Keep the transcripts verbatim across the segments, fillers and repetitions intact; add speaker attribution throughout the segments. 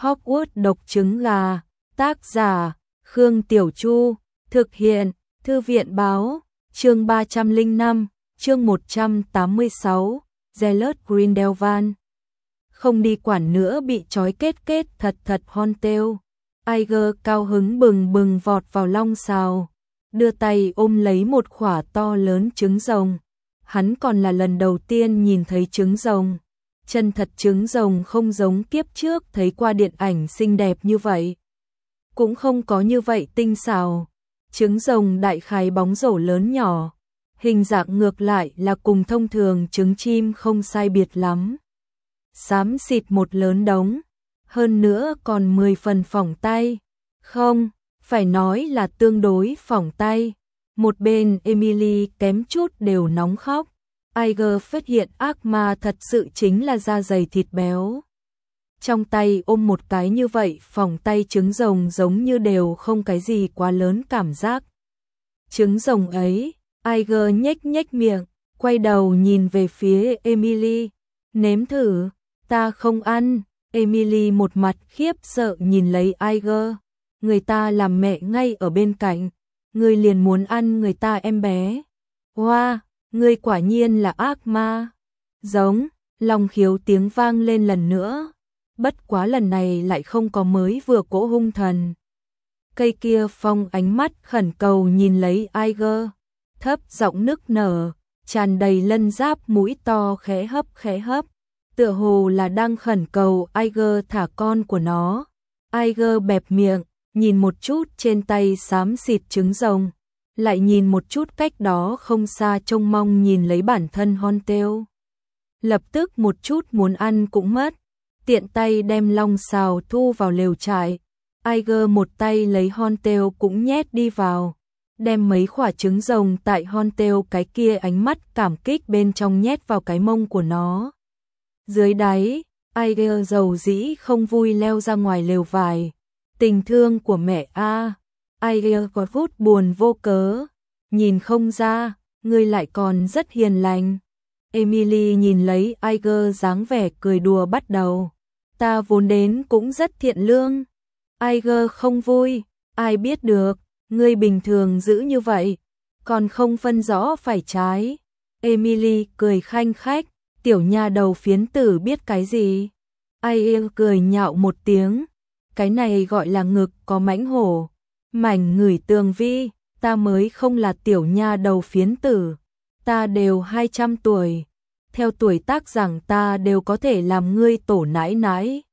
Speaker 1: Hogwarts độc trứng gà, tác giả, Khương Tiểu Chu, thực hiện, Thư viện báo, chương ba trăm lẻ năm, chương một trăm tám mươi sáu, Gellert Grindelwald. Không đi quản nữa bị trói kết kết thật thật Houndstale. Iger cao hứng bừng bừng vọt vào long sào, đưa tay ôm lấy một quả to lớn trứng rồng. Hắn còn là lần đầu tiên nhìn thấy trứng rồng. Chân thật trứng rồng không giống kiếp trước thấy qua điện ảnh xinh đẹp như vậy. Cũng không có như vậy tinh xảo. Trứng rồng đại khái bóng rổ lớn nhỏ. Hình dạng ngược lại là cùng thông thường trứng chim không sai biệt lắm. Xám xịt một lớn đống. Hơn nữa còn mười phần phỏng tay. Không, phải nói là tương đối phỏng tay. Một bên Emily kém chút đều nóng khóc. Iger phát hiện ác ma thật sự chính là da dày thịt béo. Trong tay ôm một cái như vậy phỏng tay trứng rồng giống như đều không cái gì quá lớn cảm giác. Trứng rồng ấy, Iger nhếch nhếch miệng, quay đầu nhìn về phía Emily. Nếm thử, ta không ăn. Emily một mặt khiếp sợ nhìn lấy Iger. Người ta làm mẹ ngay ở bên cạnh. Người liền muốn ăn người ta em bé. Hoa, wow, người quả nhiên là ác ma. Giống, Long Khiếu tiếng vang lên lần nữa. Bất quá lần này lại không có mới vừa cỗ hung thần. Cây kia Phong ánh mắt khẩn cầu nhìn lấy Iger. Thấp giọng nức nở, tràn đầy lân giáp mũi to khẽ hấp khẽ hấp. Tựa hồ là đang khẩn cầu Iger thả con của nó. Iger bẹp miệng, nhìn một chút trên tay xám xịt trứng rồng, lại nhìn một chút cách đó không xa trông mong nhìn lấy bản thân Houndstale. Lập tức một chút muốn ăn cũng mất, tiện tay đem long xào thu vào lều trại. Iger một tay lấy Houndstale cũng nhét đi vào, đem mấy quả trứng rồng tại Houndstale cái kia ánh mắt cảm kích bên trong nhét vào cái mông của nó. Dưới đáy, Iger dầu dĩ không vui leo ra ngoài lều vải. Tình thương của mẹ a, à. Iger có phút buồn vô cớ. Nhìn không ra, ngươi lại còn rất hiền lành. Emily nhìn lấy Iger dáng vẻ cười đùa bắt đầu. Ta vốn đến cũng rất thiện lương. Iger không vui, ai biết được, ngươi bình thường giữ như vậy, còn không phân rõ phải trái. Emily cười khanh khách, tiểu nha đầu phiến tử biết cái gì. Iger cười nhạo một tiếng. Cái này gọi là ngực có mãnh hổ. Mảnh ngửi tường vi, ta mới không là tiểu nha đầu phiến tử. Ta đều hai trăm tuổi. Theo tuổi tác rằng ta đều có thể làm ngươi tổ nãi nãi.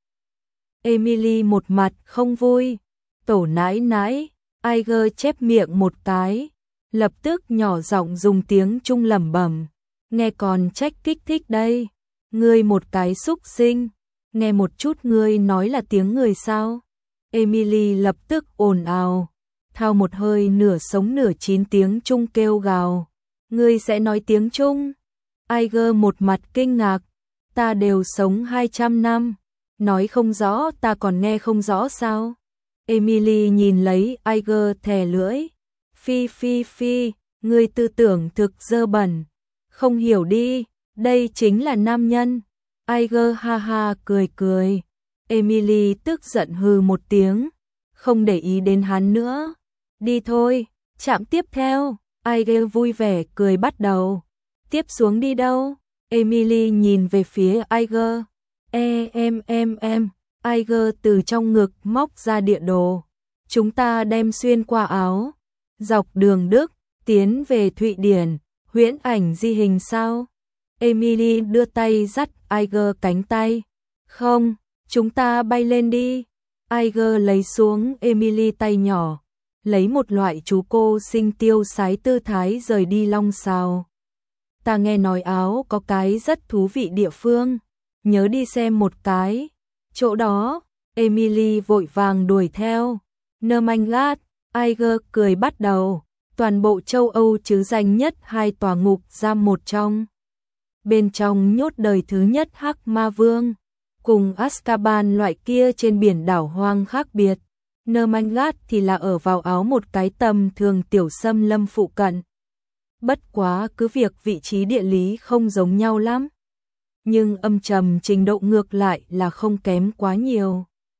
Speaker 1: Emily một mặt không vui. Tổ nãi nãi, Iger chép miệng một cái. Lập tức nhỏ giọng dùng tiếng Trung lẩm bẩm. Nghe còn trách kích thích đây. Ngươi một cái xúc sinh. Nghe một chút ngươi nói là tiếng người sao? Emily lập tức ồn ào, thao một hơi nửa sống nửa chín tiếng Trung kêu gào. Ngươi sẽ nói tiếng Trung? Iger một mặt kinh ngạc. Ta đều sống hai trăm năm, nói không rõ ta còn nghe không rõ sao? Emily nhìn lấy Iger thè lưỡi. Phi phi phi, ngươi tư tưởng thực dơ bẩn. Không hiểu đi, đây chính là nam nhân. Iger ha ha cười cười. Emily tức giận hừ một tiếng, không để ý đến hắn nữa. Đi thôi, trạm tiếp theo. Iger vui vẻ cười bắt đầu. Tiếp xuống đi đâu? Emily nhìn về phía Iger. E em em em. Iger từ trong ngực móc ra địa đồ. Chúng ta đem xuyên qua áo, dọc đường Đức, tiến về Thụy Điển. Huyễn ảnh di hình sao? Emily đưa tay dắt Iger cánh tay. Không, chúng ta bay lên đi. Iger lấy xuống Emily tay nhỏ, lấy một loại chú cô sinh tiêu sái tư thái rời đi long sào. Ta nghe nói áo có cái rất thú vị địa phương, nhớ đi xem một cái. Chỗ đó, Emily vội vàng đuổi theo. Nermangat, Iger cười bắt đầu. Toàn bộ châu Âu chứ danh nhất hai tòa ngục giam một trong. Bên trong nhốt đời thứ nhất Hắc Ma Vương, cùng Azkaban loại kia trên biển đảo hoang khác biệt. Nermangat thì là ở vào áo một cái tầm thường tiểu xâm lâm phụ cận. Bất quá cứ việc vị trí địa lý không giống nhau lắm, nhưng âm trầm trình độ ngược lại là không kém quá nhiều.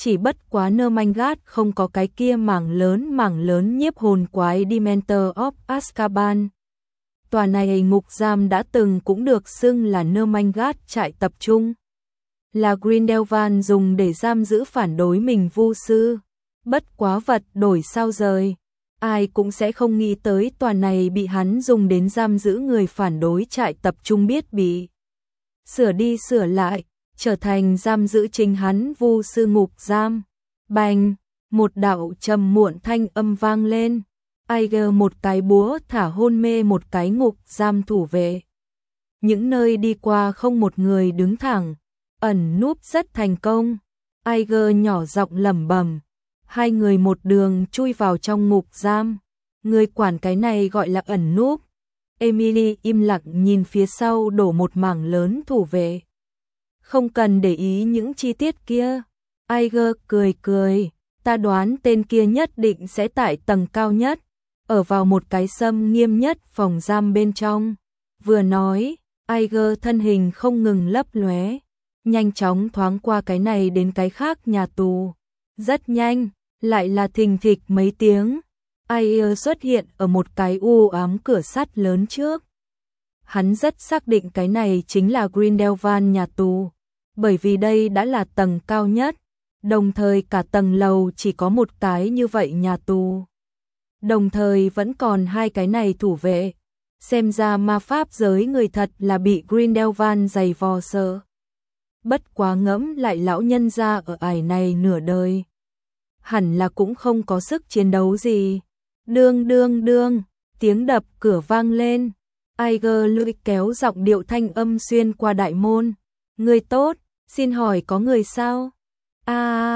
Speaker 1: chỉ bất quá Nermangat không có cái kia mảng lớn mảng lớn nhiếp hồn quái Dementor of Azkaban. Tòa này ngục giam đã từng cũng được xưng là Nermangat trại tập trung, là Grindelwald dùng để giam giữ phản đối mình vu sư. Bất quá vật đổi sao rời, ai cũng sẽ không nghĩ tới tòa này bị hắn dùng đến giam giữ người phản đối trại tập trung biết bị sửa đi sửa lại, trở thành giam giữ chính hắn vu sư ngục giam. Bành, một đạo trầm muộn thanh âm vang lên. Aiger một cái búa thả hôn mê một cái ngục giam thủ vệ. Những nơi đi qua không một người đứng thẳng, ẩn núp rất thành công. Aiger nhỏ giọng lẩm bẩm. Hai người một đường chui vào trong ngục giam. Người quản cái này gọi là ẩn núp. Emily im lặng nhìn phía sau đổ một mảng lớn thủ vệ. Không cần để ý những chi tiết kia. Aiger cười cười. Ta đoán tên kia nhất định sẽ tại tầng cao nhất, ở vào một cái xâm nghiêm nhất phòng giam bên trong. Vừa nói, Aiger thân hình không ngừng lấp lóe, nhanh chóng thoáng qua cái này đến cái khác nhà tù. Rất nhanh, lại là thình thịch mấy tiếng. Aiger xuất hiện ở một cái u ám cửa sắt lớn trước. Hắn rất xác định cái này chính là Grindelwald nhà tù, bởi vì đây đã là tầng cao nhất, đồng thời cả tầng lầu chỉ có một cái như vậy nhà tù. Đồng thời vẫn còn hai cái này thủ vệ. Xem ra ma pháp giới người thật là bị Grindelwald giày vò sợ. Bất quá ngẫm lại lão nhân gia ở ải này nửa đời, hẳn là cũng không có sức chiến đấu gì. Đương đương đương, tiếng đập cửa vang lên. Aiger lưỡi kéo giọng điệu thanh âm xuyên qua đại môn. Người tốt, xin hỏi có người sao? A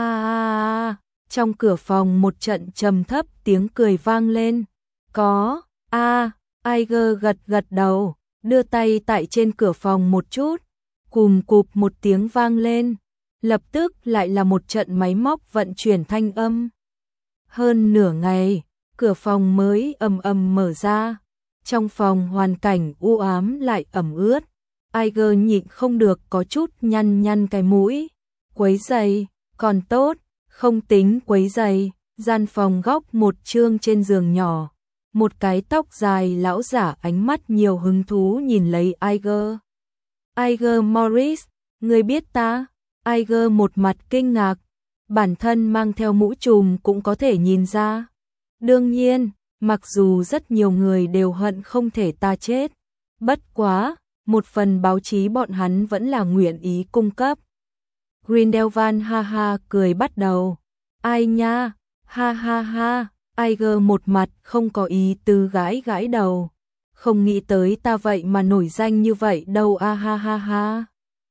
Speaker 1: à, à, trong cửa phòng một trận trầm thấp tiếng cười vang lên. Có, a à, Aiger gật gật đầu, đưa tay tại trên cửa phòng một chút. Cùm cụp một tiếng vang lên, lập tức lại là một trận máy móc vận chuyển thanh âm. Hơn nửa ngày, cửa phòng mới ầm ầm mở ra. Trong phòng hoàn cảnh u ám lại ẩm ướt. Aiger nhịn không được có chút nhăn nhăn cái mũi. Quấy giày, còn tốt, không tính quấy giày. Gian phòng góc một chương trên giường nhỏ, một cái tóc dài lão giả ánh mắt nhiều hứng thú nhìn lấy Aiger. Aiger Morris, người biết ta? Aiger một mặt kinh ngạc, bản thân mang theo mũ trùm cũng có thể nhìn ra. Đương nhiên, mặc dù rất nhiều người đều hận không thể ta chết, bất quá, một phần báo chí bọn hắn vẫn là nguyện ý cung cấp. Grindelwald ha ha cười bắt đầu. Ai nha, ha ha ha, Aiger một mặt không có ý tứ gãi gãi đầu. Không nghĩ tới ta vậy mà nổi danh như vậy đâu a ha ha ha.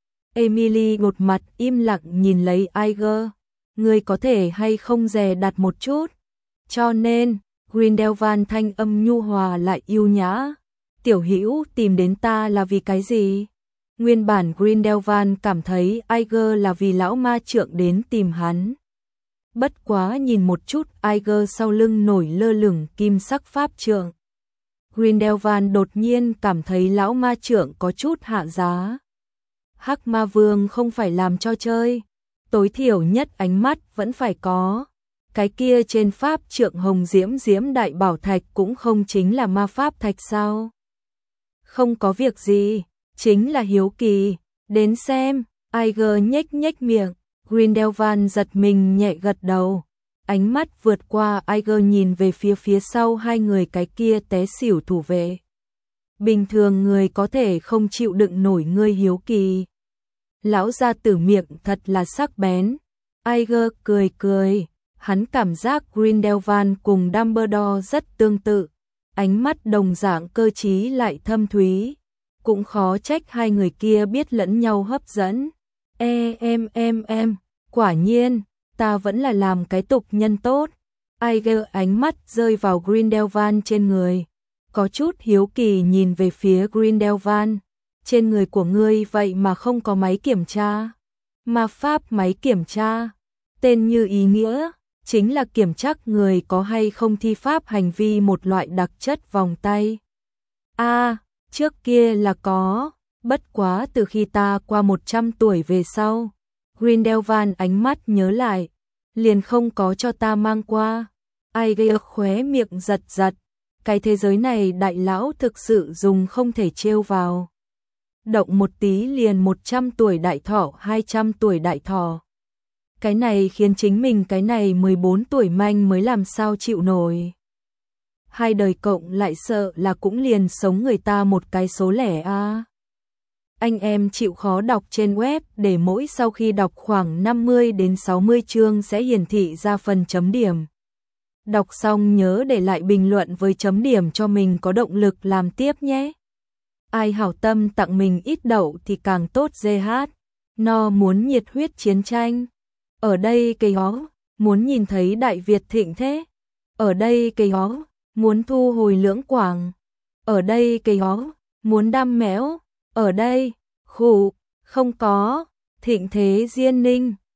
Speaker 1: Emily một mặt im lặng nhìn lấy Aiger. Ngươi có thể hay không dè đặt một chút. Cho nên, Grindelwald thanh âm nhu hòa lại yêu nhã. Tiểu Hữu tìm đến ta là vì cái gì? Nguyên bản Grindelwald cảm thấy Aiger là vì lão ma trượng đến tìm hắn. Bất quá nhìn một chút Aiger sau lưng nổi lơ lửng kim sắc pháp trượng. Grindelwald đột nhiên cảm thấy lão ma trượng có chút hạ giá. Hắc ma vương không phải làm cho chơi, tối thiểu nhất ánh mắt vẫn phải có. Cái kia trên pháp trượng hồng diễm diễm đại bảo thạch cũng không chính là ma pháp thạch sao? Không có việc gì, chính là hiếu kỳ, đến xem. Aiger nhếch nhếch miệng. Grindelwald giật mình nhẹ gật đầu. Ánh mắt vượt qua Aiger nhìn về phía phía sau hai người cái kia té xỉu thủ vệ. Bình thường người có thể không chịu đựng nổi ngươi hiếu kỳ. Lão gia tử miệng thật là sắc bén. Aiger cười cười. Hắn cảm giác Grindelwald cùng Dumbledore rất tương tự. Ánh mắt đồng dạng cơ trí lại thâm thúy. Cũng khó trách hai người kia biết lẫn nhau hấp dẫn. E em em em, quả nhiên, ta vẫn là làm cái tục nhân tốt. Aiger ánh mắt rơi vào Grindelwald trên người. Có chút hiếu kỳ nhìn về phía Grindelwald. Trên người của ngươi vậy mà không có máy kiểm tra. Ma pháp máy kiểm tra. Tên như ý nghĩa, chính là kiểm tra người có hay không thi pháp hành vi một loại đặc chất vòng tay. A, à, trước kia là có. Bất quá từ khi ta qua một trăm tuổi về sau, Grindelwald ánh mắt nhớ lại, liền không có cho ta mang qua. Ai gây khóe miệng giật giật, cái thế giới này đại lão thực sự dùng không thể trêu vào. Động một tí liền một trăm tuổi đại thọ, hai trăm tuổi đại thọ. Cái này khiến chính mình cái này mười bốn tuổi manh mới làm sao chịu nổi. Hai đời cộng lại sợ là cũng liền sống người ta một cái số lẻ a. À. Anh em chịu khó đọc trên web để mỗi sau khi đọc khoảng năm mươi đến sáu mươi chương sẽ hiển thị ra phần chấm điểm. Đọc xong nhớ để lại bình luận với chấm điểm cho mình có động lực làm tiếp nhé. Ai hảo tâm tặng mình ít đậu thì càng tốt giê hát. No muốn nhiệt huyết chiến tranh. Ở đây cây hó, muốn nhìn thấy Đại Việt thịnh thế. Ở đây cây hó, muốn thu hồi Lưỡng Quảng. Ở đây cây hó, muốn đam méo. Ở đây, khủ, không có, thịnh thế Diên Ninh.